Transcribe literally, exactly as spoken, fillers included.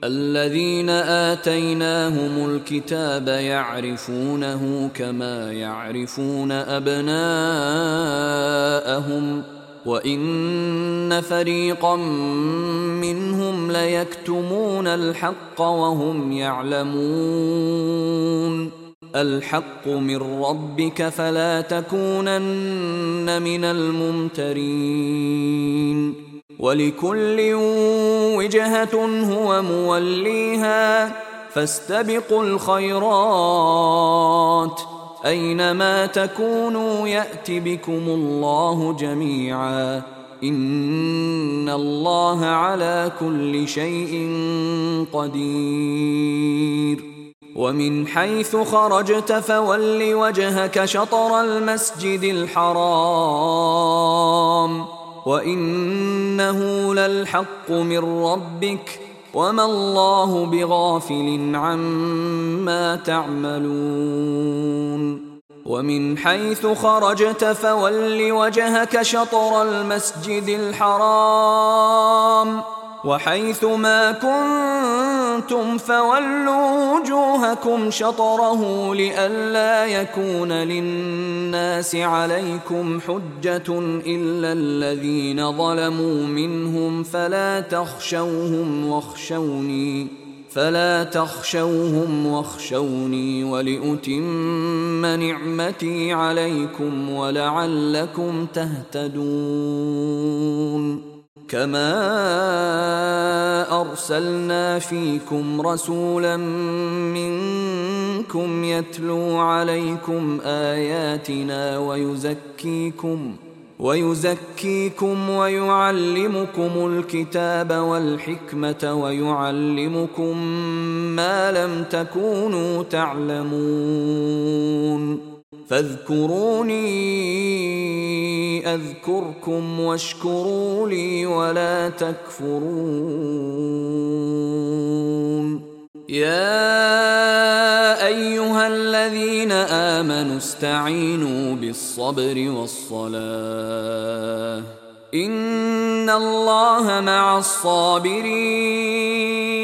الذين آتيناهم الكتاب يعرفونه كما يعرفون أبناءهم وإن فريقا منهم ليكتمون الحق وهم يعلمون. الحق من ربك فلا تكونن من الممترين. ولكل وجهة هو موليها فاستبقوا الخيرات أينما تكونوا يأت بكم الله جميعا إن الله على كل شيء قدير. ومن حيث خرجت فول وجهك شطر المسجد الحرام وإنه للحق من ربك وما الله بغافل عما تعملون. ومن حيث خرجت فول وجهك شطر المسجد الحرام وحيث ما كنتم فولوا وجوهكم شطره لئلا يكون للناس عليكم حجة إلا الذين ظلموا منهم فلا تخشوهم واخشوني فلا تخشوهم واخشوني ولأتم نعمتي عليكم ولعلكم تهتدون. كما أرسلنا فيكم رسولا منكم يتلو عليكم آياتنا ويزكيكم ويزكيكم ويعلمكم الكتاب والحكمة ويعلمكم ما لم تكونوا تعلمون. فاذكروني أذكركم واشكروا لي ولا تكفرون. يا أيها الذين آمنوا استعينوا بالصبر والصلاة إن الله مع الصابرين.